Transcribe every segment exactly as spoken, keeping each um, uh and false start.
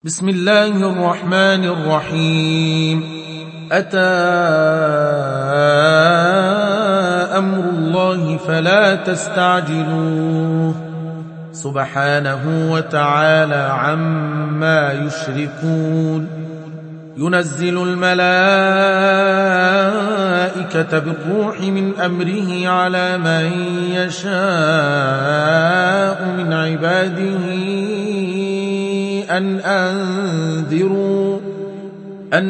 بسم الله الرحمن الرحيم. أتى أمر الله فلا تستعجلوه سبحانه وتعالى عما يشركون. ينزل الملائكة بالروح من أمره على من يشاء من عباده أن أنذروا أن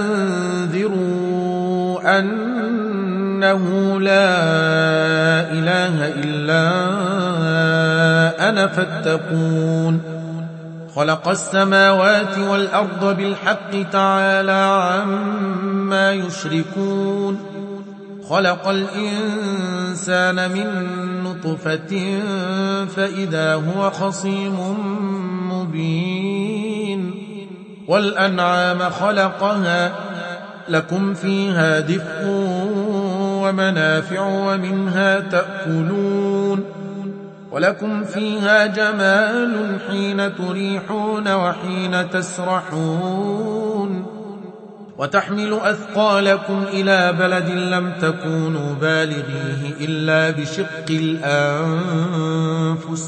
أنذروا أنه لا إله إلا أنا فاتقون. خلق السماوات والأرض بالحق تعالى عما يشركون. خلق الإنسان من نطفة فإذا هو خصيم مبين. والأنعام خلقها لكم فيها دفء ومنافع ومنها تأكلون. ولكم فيها جمال حين تريحون وحين تسرحون. وتحمل أثقالكم إلى بلد لم تكونوا بالغيه إلا بشق الأنفس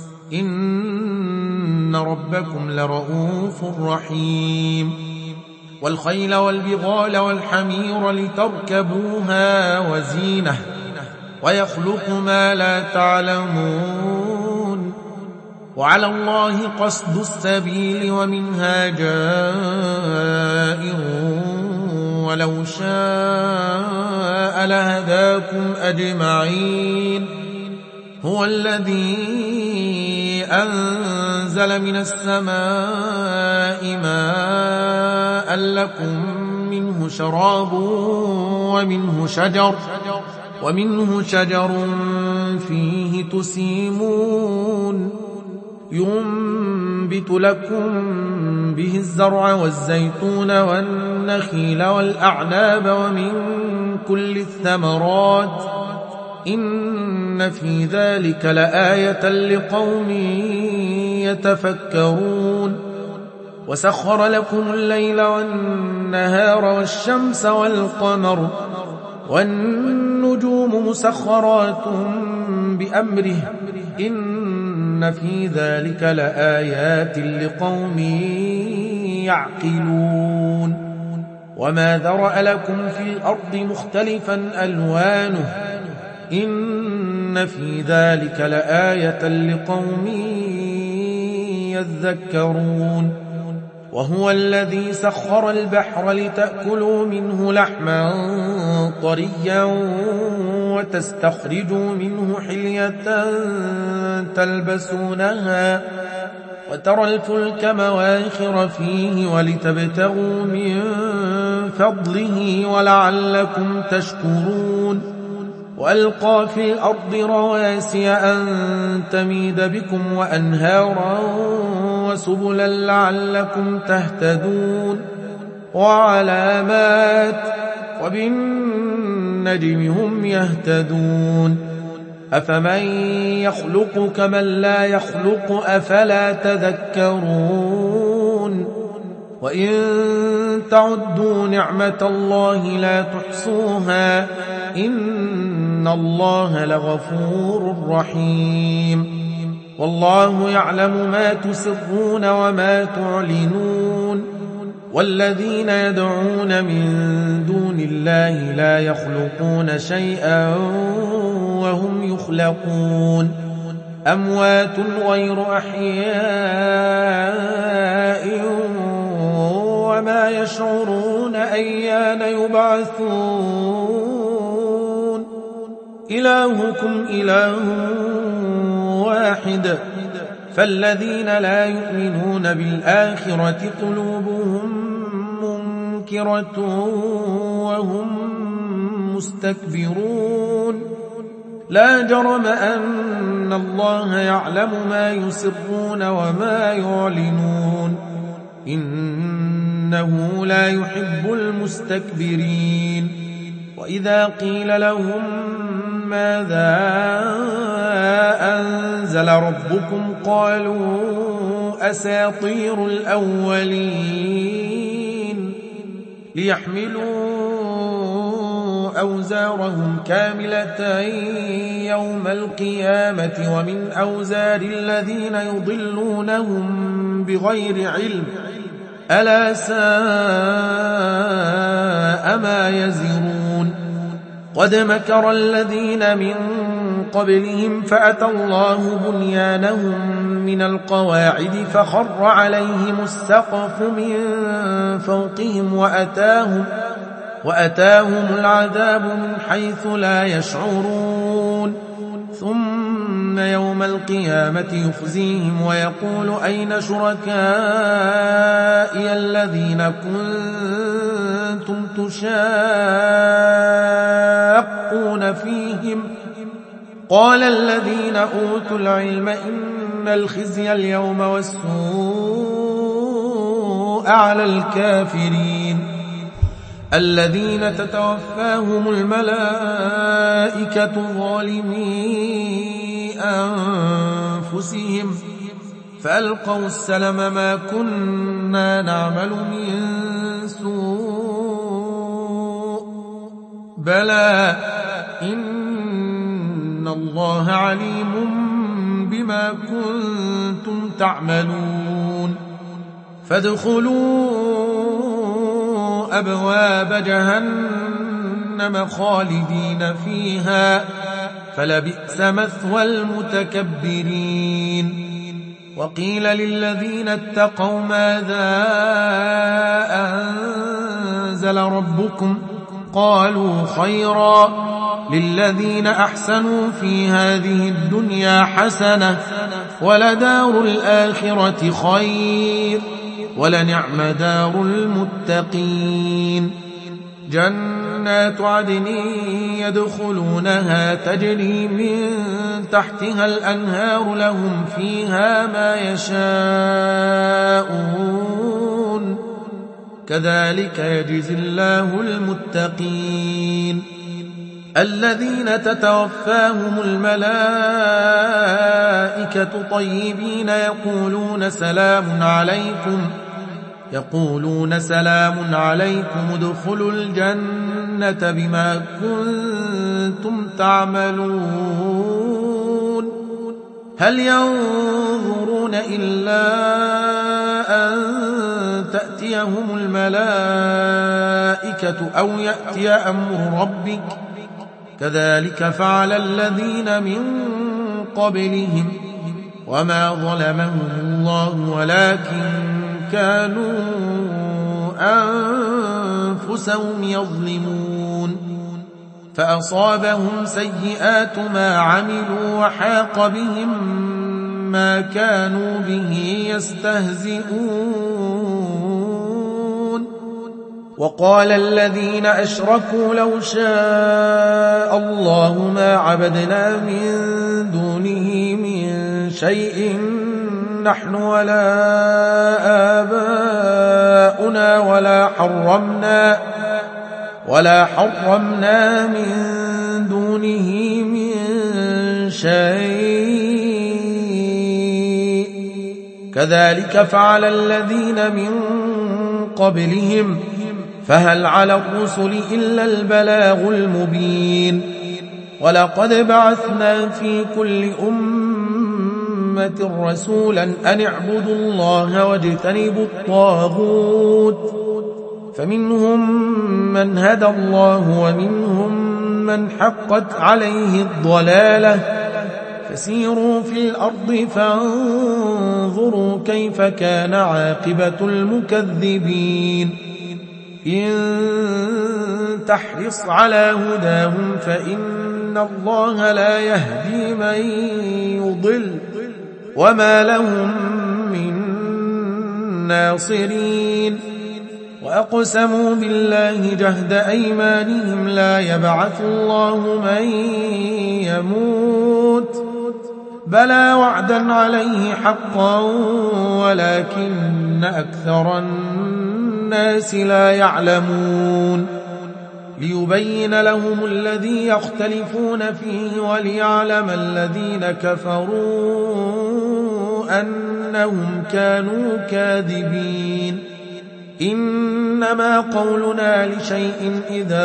إن ربكم لرؤوف رحيم. والخيل والبغال والحمير لتركبوها وزينة ويخلق ما لا تعلمون. وعلى الله قصد السبيل ومنها جائر ولو شاء لهداكم أجمعين. هو الذي أنزل من السماء ماء لكم منه شراب ومنه شجر ومنه شجر فيه تسيمون. ينبت لكم به الزرع والزيتون والنخيل والأعناب ومن كل الثمرات إن في ذلك لآية لقوم يتفكرون. وسخر لكم الليل والنهار والشمس والقمر والنجوم مسخرات بأمره إن في ذلك لآيات لقوم يعقلون. وما ذرأ لكم في الأرض مختلفا ألوانه إن في ذلك لآية لقوم يذكرون. وهو الذي سخر البحر لتأكلوا منه لحما طريا وتستخرجوا منه حلية تلبسونها وترى الفلك مواخر فيه ولتبتغوا من فضله ولعلكم تشكرون. وألقى في الأرض رواسي أن تميد بكم وأنهارا وسبلا لعلكم تهتدون. وعلامات وبالنجم هم يهتدون. أفمن يخلق كمن لا يخلق أفلا تذكرون. وإن تعدوا نعمة الله لا تحصوها إن الله لغفور رحيم. والله يعلم ما تسرون وما تعلنون. والذين يدعون من دون الله لا يخلقون شيئا وهم يخلقون. أموات غير أحياء وما يشعرون أيان يبعثون. إلهكم إله واحد فالذين لا يؤمنون بالآخرة قلوبهم منكرة وهم مستكبرون. لا جرم أن الله يعلم ما يسرون وما يعلنون إنه لا يحب المستكبرين. وإذا قيل لهم ماذا أنزل ربكم قالوا أساطير الأولين ليحملوا أوزارهم كاملة يوم القيامة ومن أوزار الذين يضلونهم بغير علم ألا ساء ما يزرون قد مكر الذين من قبلهم فأتى الله بنيانهم من القواعد فخر عليهم السقف من فوقهم وأتاهم, وأتاهم العذاب من حيث لا يشعرون ثم يوم القيامة يخزيهم ويقول أين شركائي الذين كنتم تشاقون فيهم قال الذين أوتوا العلم إن الخزي اليوم والسوء على الكافرين الذين تتوفاهم الملائكة ظالمي أنفسهم فألقوا السلم ما كنا نعمل من سوء بلى إن الله عليم بما كنتم تعملون فادخلوا أبواب جهنم خالدين فيها فلبئس مثوى المتكبرين وقيل للذين اتقوا ماذا أنزل ربكم قالوا خيرا للذين أحسنوا في هذه الدنيا حسنة ولدار الآخرة خير ولنعم دار المتقين جنات عدن يدخلونها تجري من تحتها الأنهار لهم فيها ما يشاءون كذلك يجزي الله المتقين الذين تتوفاهم الملائكة طيبين يقولون سلام عليكم يقولون سلام عليكم ادخلوا الجنة بما كنتم تعملون هل ينظرون إلا أن تأتيهم الملائكة أو يأتي أمر ربك كذلك فعل الذين من قبلهم وما ظلمهم الله ولكن كانوا أنفسهم يظلمون فأصابهم سيئات ما عملوا وحاق بهم ما كانوا به يستهزئون وقال الذين أشركوا لو شاء الله ما عبدنا من دونه من شيء نحن ولا آباؤنا ولا حرمنا ولا حرمنا من دونه من شيء كذلك فعل الذين من قبلهم فهل على الرسل إلا البلاغ المبين ولقد بعثنا في كل أمة رسولا أن اعبدوا الله واجتنبوا الطاغوت فمنهم من هدى الله ومنهم من حقت عليه الضلالة فسيروا في الأرض فانظروا كيف كان عاقبة المكذبين إن تحرص على هداهم فإن الله لا يهدي من يضل وما لهم من ناصرين وأقسموا بالله جهد أيمانهم لا يبعث الله من يموت بلى وعدا عليه حقا ولكن أكثر الناس لا يعلمون ليبين لهم الذي يختلفون فيه وليعلم الذين كفروا أنهم كانوا كاذبين إنما قولنا لشيء إذا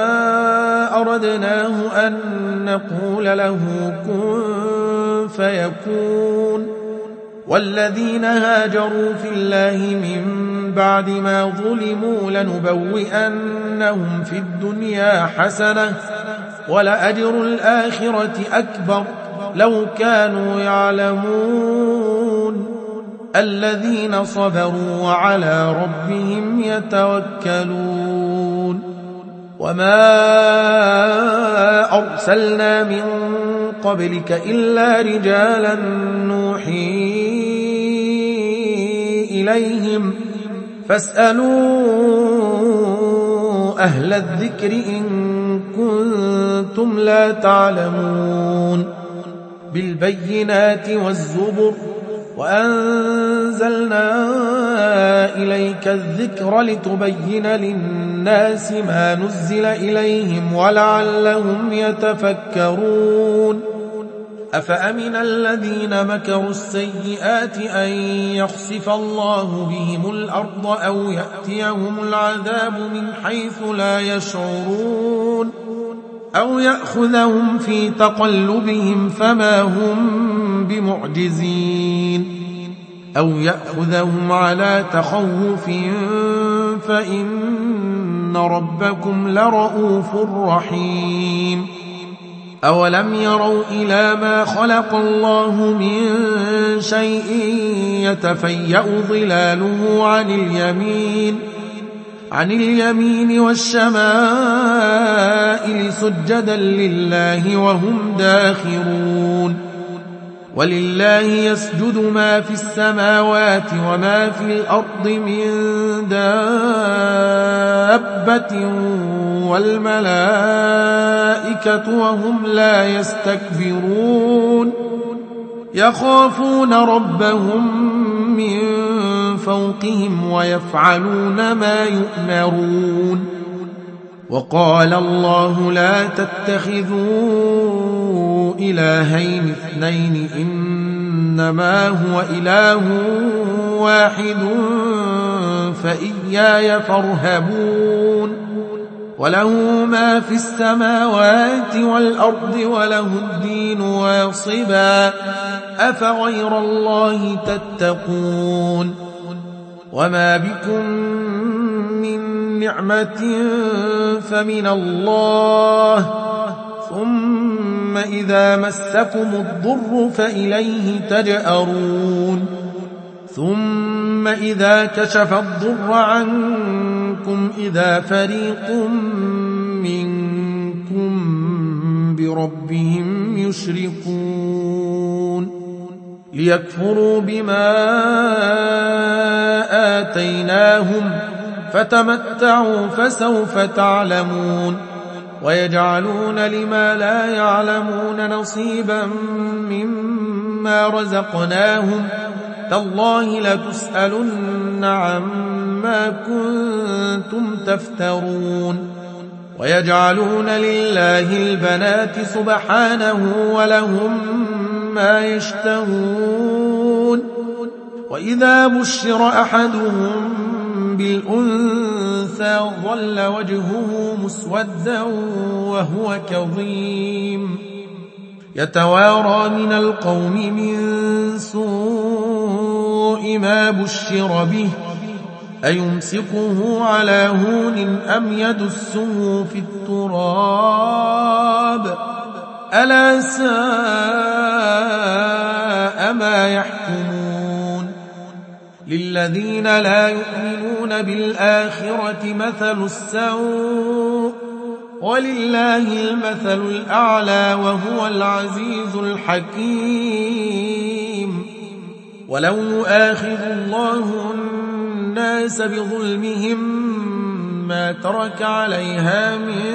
أردناه أن نقول له كن فيكون والذين هاجروا في الله من بعد ما ظلموا لنبوئنهم في الدنيا حسنة ولأجر الآخرة أكبر لو كانوا يعلمون الذين صبروا وعلى ربهم يتوكلون وما أرسلنا من قبلك إلا رجالا نوحي إليهم فاسألوا أهل الذكر إن كنتم لا تعلمون بالبينات والزبر وأنزلنا إليك الذكر لتبين للناس ما نزل إليهم ولعلهم يتفكرون أفأمن الذين مكروا السيئات أن يخسف الله بهم الأرض أو يأتيهم العذاب من حيث لا يشعرون أو يأخذهم في تقلبهم فما هم بمعجزين أو يأخذهم على تخوف فإن ربكم لرؤوف رحيم أولم يروا إلى ما خلق الله من شيء يتفيأ ظلاله عن اليمين عن اليمين والشمائل سجدا لله وهم داخرون ولله يسجد ما في السماوات وما في الأرض من دابة والملائكة وهم لا يستكبرون يخافون ربهم من فوقهم ويفعلون ما يؤمرون وقال الله لا تتخذوا إلهين اثنين إنما هو إله واحد فإياي فارهبون وله ما في السماوات والأرض وله الدين واصبا أفغير الله تتقون وما بكم من نعمة فمن الله ثم إذا مسكم الضر فإليه تجأرون ثم إذا كشف الضر عنكم إذا فريق منكم بربهم يشركون ليكفروا بما آتيناهم فتمتعوا فسوف تعلمون ويجعلون لما لا يعلمون نصيبا مما رزقناهم تالله لتسألن عما كنتم تفترون ويجعلون لله البنات سبحانه ولهم ما يشتهون وإذا بشر أحدهم بالأنثى ظل وجهه مسودا وهو كظيم يتوارى من القوم من سوء ما بشر به أيمسكه على هون أم يدسه في التراب ألا ساء ما يحكمون للذين لا يؤمنون بالآخرة مثل السوء ولله المثل الأعلى وهو العزيز الحكيم ولو يؤاخذ الله الناس بظلمهم ما ترك عليها من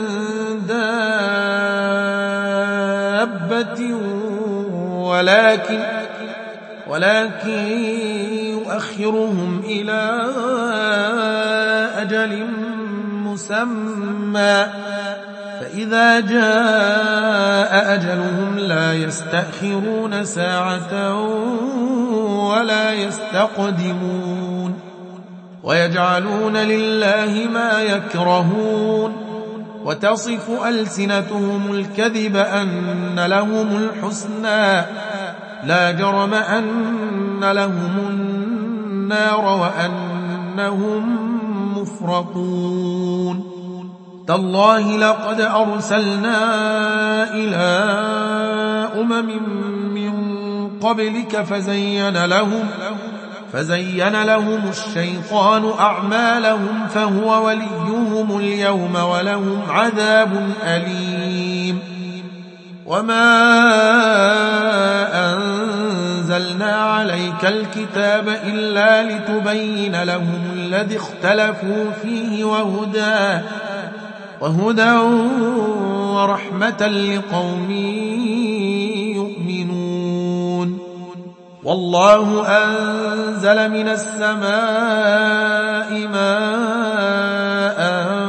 دابة ولكن ولكن يؤخرهم إلى أجل مسمى فإذا جاء أجلهم لا يستأخرون ساعة ولا يستقدمون ويجعلون لله ما يكرهون وتصف ألسنتهم الكذب أن لهم الحسنى لا جرم أن لهم النار وأنهم مفرطون تالله لقد أرسلنا إلى أمم من قبلك فزين لهم فزين لهم الشيطان أعمالهم فهو وليهم اليوم ولهم عذاب أليم وما أنزلنا عليك الكتاب إلا لتبين لهم الذي اختلفوا فيه وهدى وهدى ورحمة لقوم يؤمنون والله أنزل من السماء ماء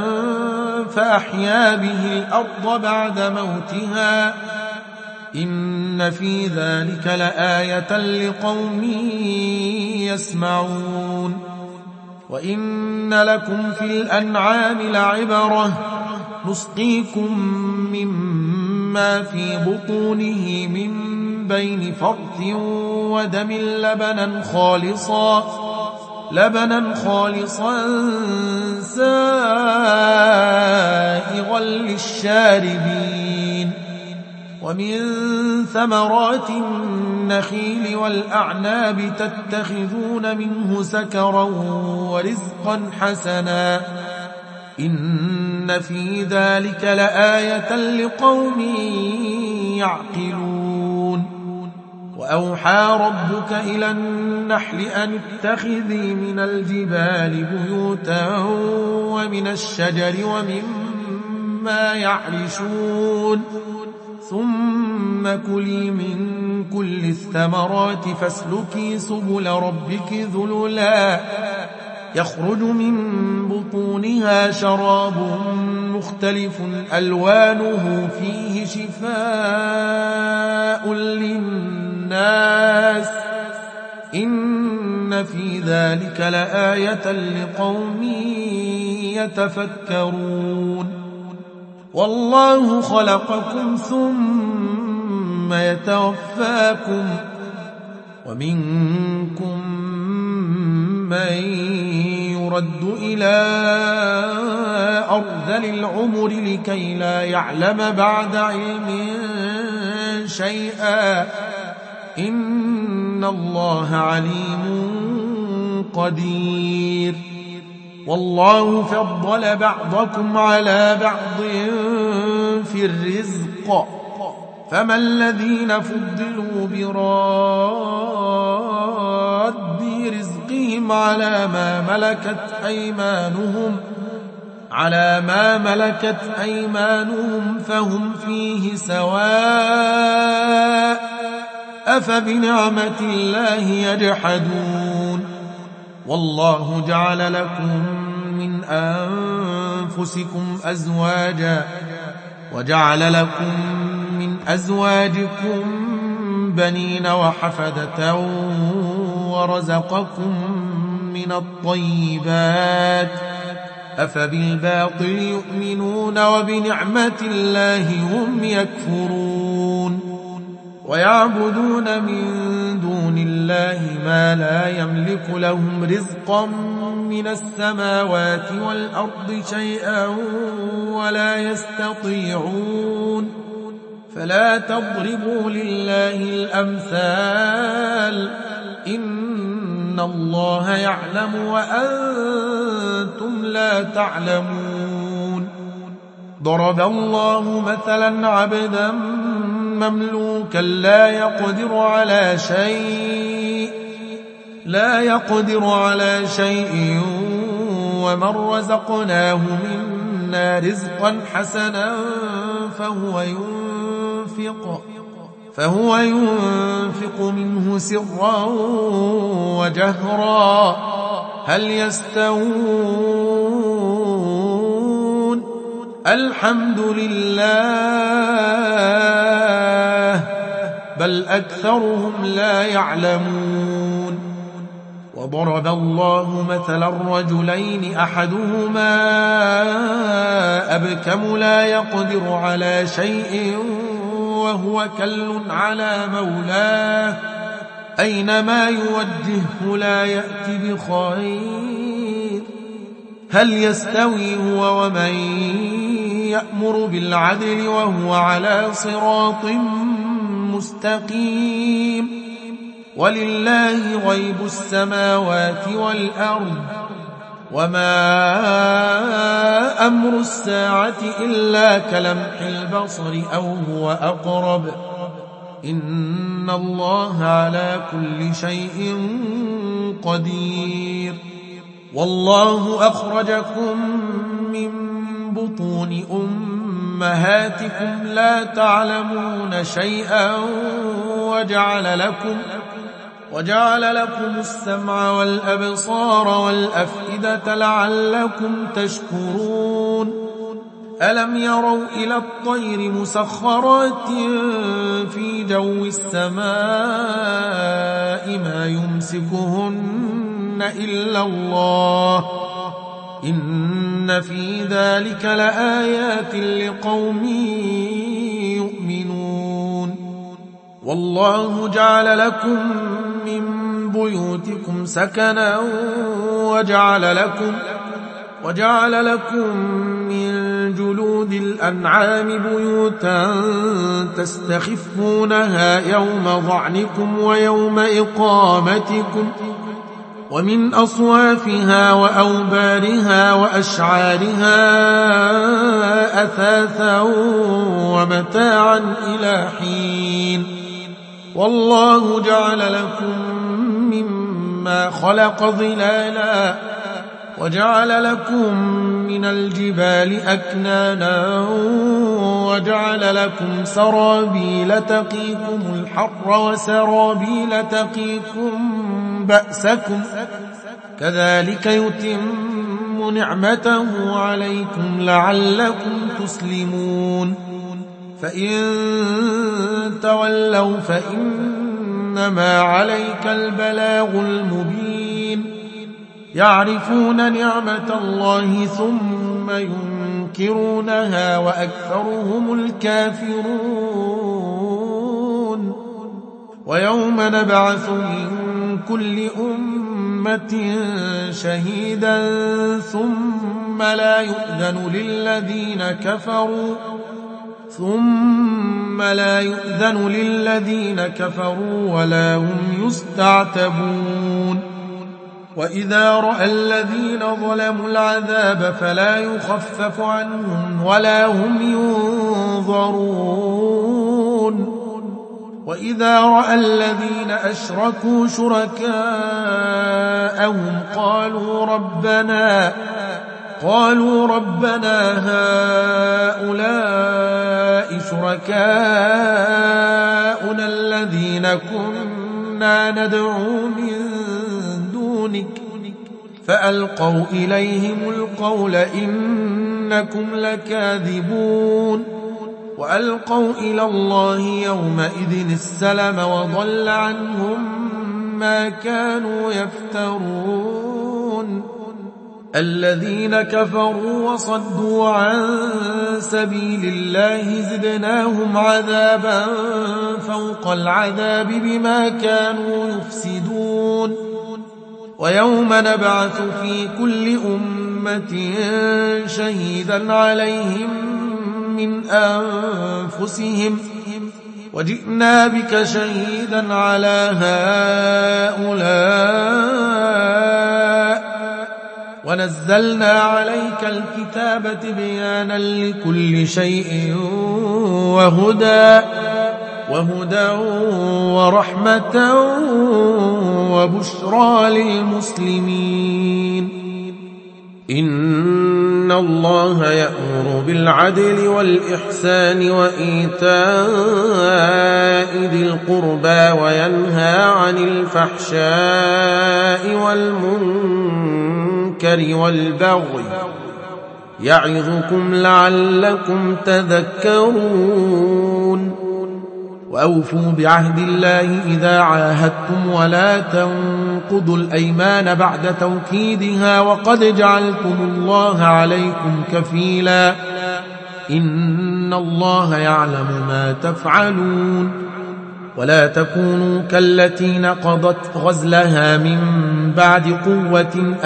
فأحيا به الأرض بعد موتها إن في ذلك لآية لقوم يسمعون وإن لكم في الأنعام لعبرة نسقيكم مما في بطونه من بين فرث ودم لبنا خالصا لبنا خالصا سائغا للشاربين ومن ثمرات النخيل والأعناب تتخذون منه سكرا ورزقا حسنا إن في ذلك لآية لقوم يعقلون وأوحى ربك إلى النحل أن اتخذي من الجبال بيوتا ومن الشجر ومما يعرشون ثم كلي من كل الثمرات فاسلكي سبل ربك ذللا يخرج من بطونها شراب مختلف ألوانه فيه شفاء للناس إن في ذلك لآية لقوم يتفكرون والله خلقكم ثم يتوفاكم ومنكم من يرد إلى أرذل العمر لكي لا يعلم بعد علم شيئا إن الله عليم قدير والله فضل بعضكم على بعض في الرزق فما الذين فضلوا براد رزقهم على ما ملكت أيمانهم على ما ملكت أيمانهم فهم فيه سواء أفبنعمة الله يجحدون والله جعل لكم من أنفسكم أزواجا وجعل لكم من أزواجكم بنين وحفدة ورزقكم من الطيبات أفبالباطل يؤمنون وبنعمة الله هم يكفرون ويعبدون من دون الله ما لا يملك لهم رزقا من السماوات والأرض شيئا ولا يستطيعون فلا تضربوا لله الأمثال إن الله يعلم وأنتم لا تعلمون ضرب الله مثلا عبدا مملوكا لا يقدر على شيء لا يقدر على شيء ومن رزقناه منا رزقا حسنا فهو ينفق فهو ينفق منه سرا وجهرا هل يستوون الحمد لله بل أكثرهم لا يعلمون. وضرب الله مثلا الرجلين أحدهما أبكم لا يقدر على شيء وهو كل على مولاه أينما يوجهه لا يأتي بخير هل يستوي هو ومن يأمر بالعدل وهو على صراط مستقيم. ولله غيب السماوات والأرض وما أمر الساعة إلا كلمح البصر أو هو أقرب إن الله على كل شيء قدير. والله أخرجكم من بطون أمهاتكم لا تعلمون شيئا وجعل لكم وجعل لكم السمع والأبصار والأفئدة لعلكم تشكرون. ألم يروا إلى الطير مسخرات في جو السماء ما يمسكهن إلا الله إن في ذلك لآيات لقوم يؤمنون. والله جعل لكم من بيوتكم سكنا وجعل لكم وجعل لكم من جلود الأنعام بيوتا تستخفونها يوم ظعنكم ويوم إقامتكم ومن أصوافها وأوبارها وأشعارها أثاثا ومتاعا إلى حين. والله جعل لكم مما خلق ظلالا وجعل لكم من الجبال أكنانا وجعل لكم سرابيل تقيكم الحر وسرابيل تقيكم بأسكم كذلك يتم نعمته عليكم لعلكم تسلمون. فإن تولوا فإنما عليك البلاغ المبين. يعرفون نعمة الله ثم ينكرونها وأكثرهم الكافرون. ويوم نبعث من كل أمة شهيدا ثم لا يؤذن للذين كفروا ثم لا يؤذن للذين كفروا ولا هم يستعتبون. وإذا رأى الذين ظلموا العذاب فلا يخفف عنهم ولا هم ينظرون. وإذا رأى الذين أشركوا شركاءهم قالوا ربنا قالوا ربنا هؤلاء شركاؤنا الذين كنا ندعو من دونك فألقوا إليهم القول إنكم لكاذبون. وألقوا إلى الله يومئذ السلم وضل عنهم ما كانوا يفترون. الذين كفروا وصدوا عن سبيل الله زدناهم عذابا فوق العذاب بما كانوا يفسدون. ويوم نبعث في كل أمة شهيدا عليهم من أنفسهم وجئنا بك شهيدا على هؤلاء ونزلنا عليك الكتاب تبيانا لكل شيء وهدى وهدى ورحمة وبشرى للمسلمين. إن الله يأمر بالعدل والإحسان وإيتاء ذي القربى وينهى عن الفحشاء والمنكر والبغي يعظكم لعلكم تذكرون وأوفوا بعهد الله إذا عاهدتم ولا تنقضوا الأيمان بعد توكيدها وقد جعلتم الله عليكم كفيلا إن الله يعلم ما تفعلون ولا تكونوا كالتي نقضت غزلها من بعد قوة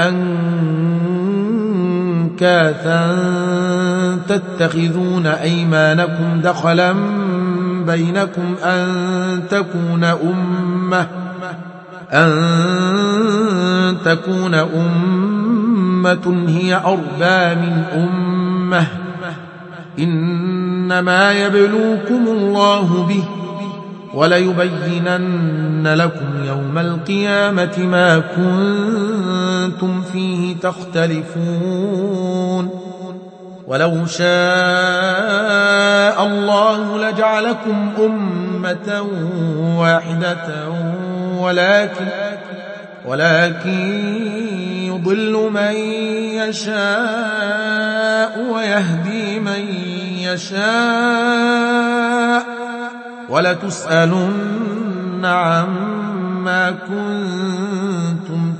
أنكاثا تتخذون أيمانكم دخلا بينكم أن تكون أمة أن تكون أمة هي أربى من أمة إنما يبلوكم الله به وليبينن لكم يوم القيامة ما كنتم فيه تختلفون ولو شاء الله لجعلكم أمة واحدة ولكن ولكن يضل من يشاء ويهدي من يشاء ولتسألن عما كنتم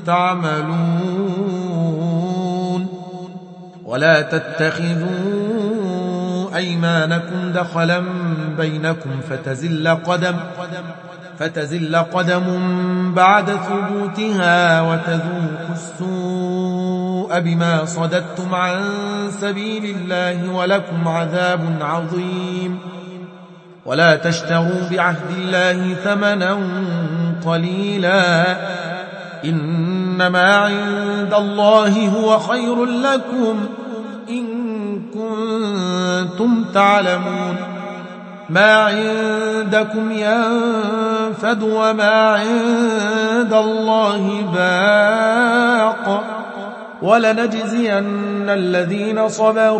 تعملون ولا تتخذوا أيمانكم دخلا بينكم فتزل قدم فتزل قدم بعد ثبوتها وتذوقوا السوء بما صددتم عن سبيل الله ولكم عذاب عظيم ولا تشتروا بعهد الله ثمنا قليلا إنما عند الله هو خير لكم إن كنتم تعلمون ما عندكم ينفد وما عند الله باق ولنجزين الذين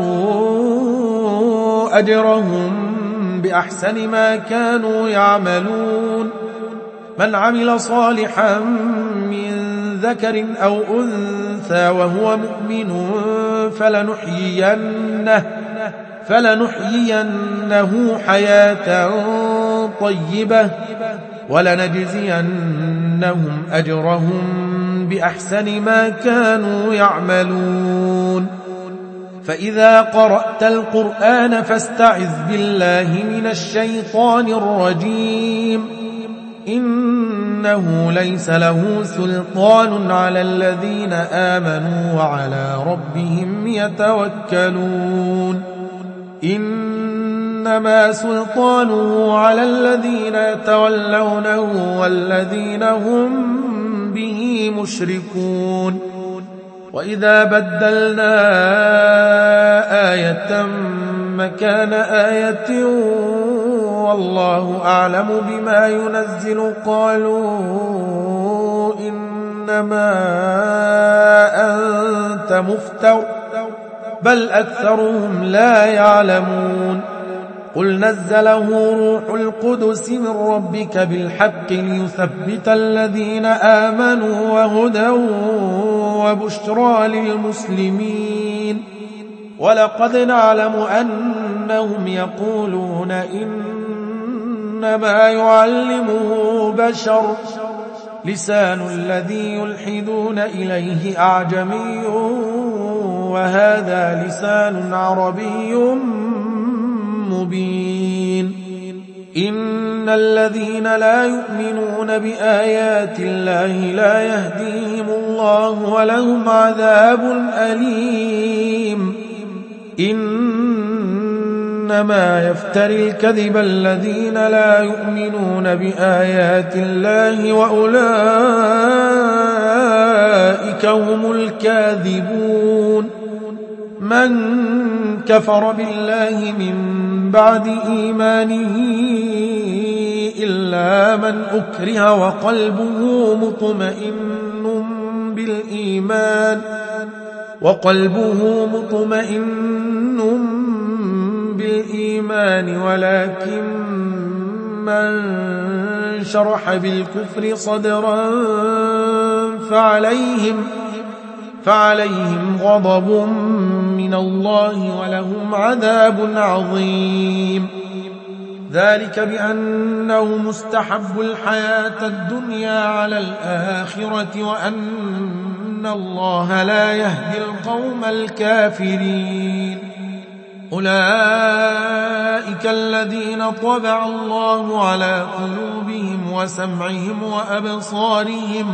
صبروا أجرهم بأحسن ما كانوا يعملون من عمل صالحا من ذكر أو أنثى وهو مؤمن فلنحيينه فلنحيينه حياة طيبة ولنجزينهم أجرهم بأحسن ما كانوا يعملون فإذا قرأت القرآن فاستعذ بالله من الشيطان الرجيم إنه ليس له سلطان على الذين آمنوا وعلى ربهم يتوكلون إنما سلطانه على الذين يتولونه والذين هم به مشركون وإذا بدلنا آية مكان آية والله أعلم بما ينزل قالوا إنما أنت مفتر بل أكثرهم لا يعلمون قل نزله روح القدس من ربك بالحق ليثبت الذين آمنوا وهدى وبشرى للمسلمين ولقد نعلم أنهم يقولون إنما يعلمه بشر لسان الذي يلحدون إليه أعجمي وهذا لسان عربي مبين إن الذين لا يؤمنون بآيات الله لا يهديهم الله ولهم عذاب أليم إنما يفتري الكذب الذين لا يؤمنون بآيات الله وأولئك هم الكاذبون من كفر بالله من بعد إيمانه إلا من أكره وقلبه مطمئن بالإيمان وقلبه مطمئن بالإيمان ولكن من شرح بالكفر صدرا فعليهم فعليهم غضب من الله ولهم عذاب عظيم. ذلك بأنه مستحب الحياة الدنيا على الآخرة وأن الله لا يهدي القوم الكافرين. أولئك الذين طبع الله على قلوبهم وسمعهم وأبصارهم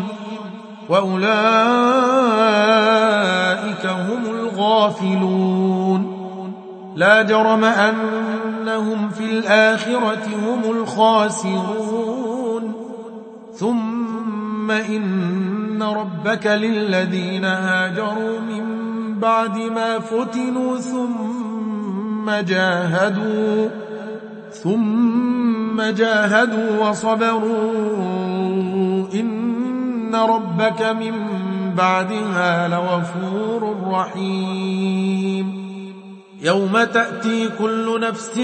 وأولئك هم الغافلون. لا جرم أنهم في الآخرة هم الخاسرون. ثم إن ربك للذين هاجروا من بعد ما فتنوا ثم جاهدوا ثم جاهدوا وصبروا إن ربك من بعدها لغفور رحيم. يوم تأتي كل نفس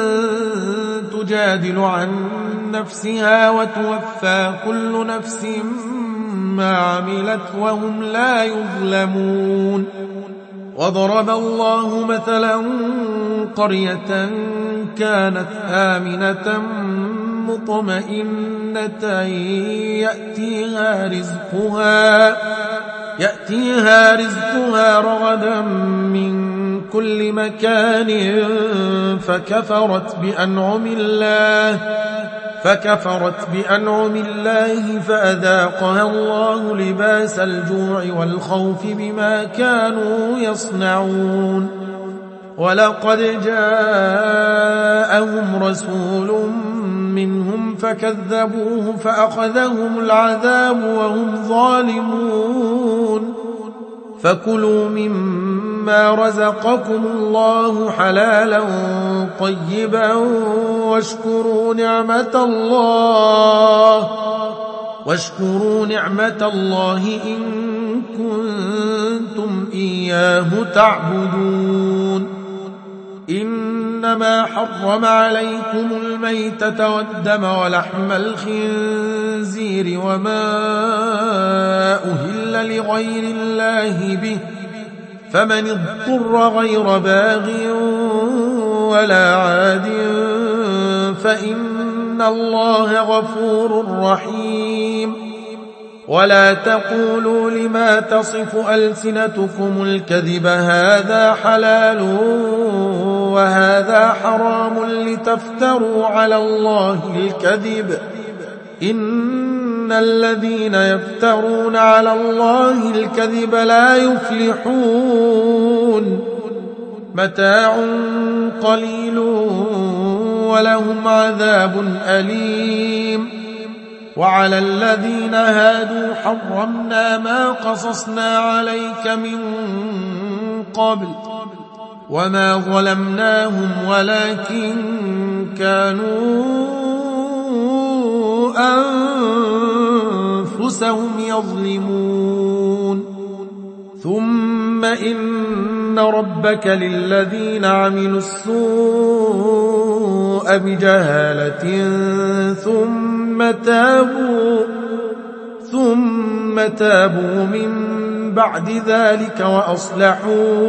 تجادل عن نفسها وتوفى كل نفس ما عملت وهم لا يظلمون. وضرب الله مثلا قرية كانت آمنة مطمئنة يأتيها رزقها يأتيها رزقها رغدا من كل مكان فكفرت بأنعم الله فكفرت بأنعم الله فأذاقها الله لباس الجوع والخوف بما كانوا يصنعون. ولقد جاءهم رسول منهم فكذبوه فأخذهم العذاب وهم ظالمون. فكلوا مما رزقكم الله حلالا طيبا واشكروا نعمة الله واشكروا نعمة الله إن كنتم إياه تعبدون. إنما حرم عليكم الميتة والدم ولحم الخنزير وما أهل لغير الله به فمن اضطر غير باغ ولا عاد فإن الله غفور رحيم. ولا تقولوا لما تصف ألسنتكم الكذب هذا حلال وهذا حرام لتفتروا على الله الكذب إن الذين يفترون على الله الكذب لا يفلحون. متاع قليل ولهم عذاب أليم. وعلى الذين هادوا حرمنا ما قصصنا عليك من قبل وما ظلمناهم ولكن كانوا أنفسهم يظلمون. ثم إن ربك للذين عملوا السوء بجهالة ثم تابوا ثم تابوا من بعد ذلك وأصلحوا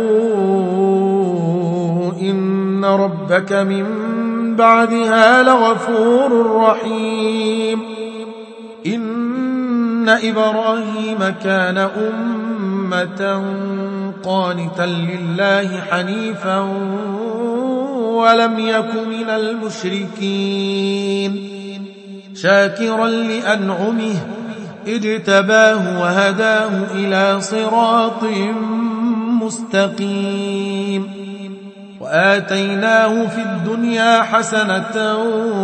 إن ربك من بعدها لغفور رحيم. إن إبراهيم كان أمة قانتا لله حنيفا ولم يك من المشركين شاكرا لأنعمه اجتباه وهداه إلى صراط مستقيم. وآتيناه في الدنيا حسنة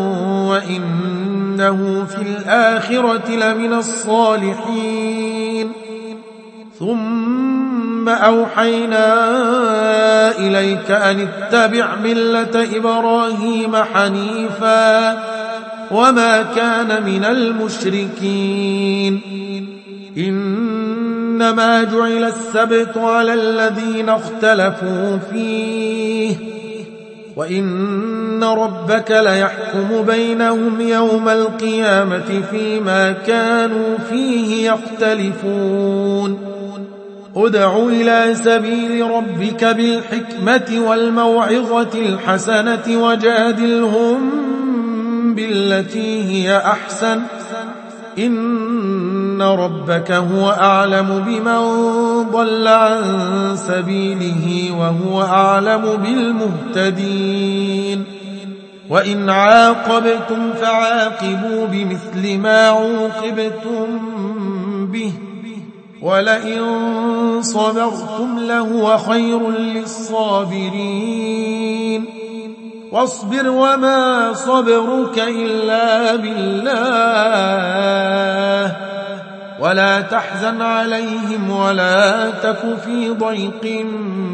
وإنه في الآخرة لمن الصالحين. ثم أوحينا إليك أن اتبع ملة إبراهيم حنيفا وما كان من المشركين. إنما جعل السبت على الذين اختلفوا فيه وإن ربك ليحكم بينهم يوم القيامة فيما كانوا فيه يختلفون. ادع إلى سبيل ربك بالحكمة والموعظة الحسنة وجادلهم بالتي هي أحسن إن ربك هو أعلم بمن ضل عن سبيله وهو أعلم بالمهتدين وإن عاقبتم فعاقبوا بمثل ما عوقبتم به ولئن صبرتم لهو خير للصابرين واصبر وما صبرك إلا بالله ولا تحزن عليهم ولا تك في ضيق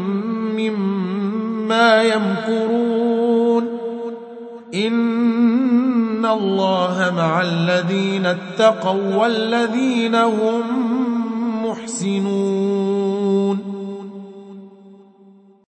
مما يمكرون إن الله مع الذين اتقوا والذين هم محسنون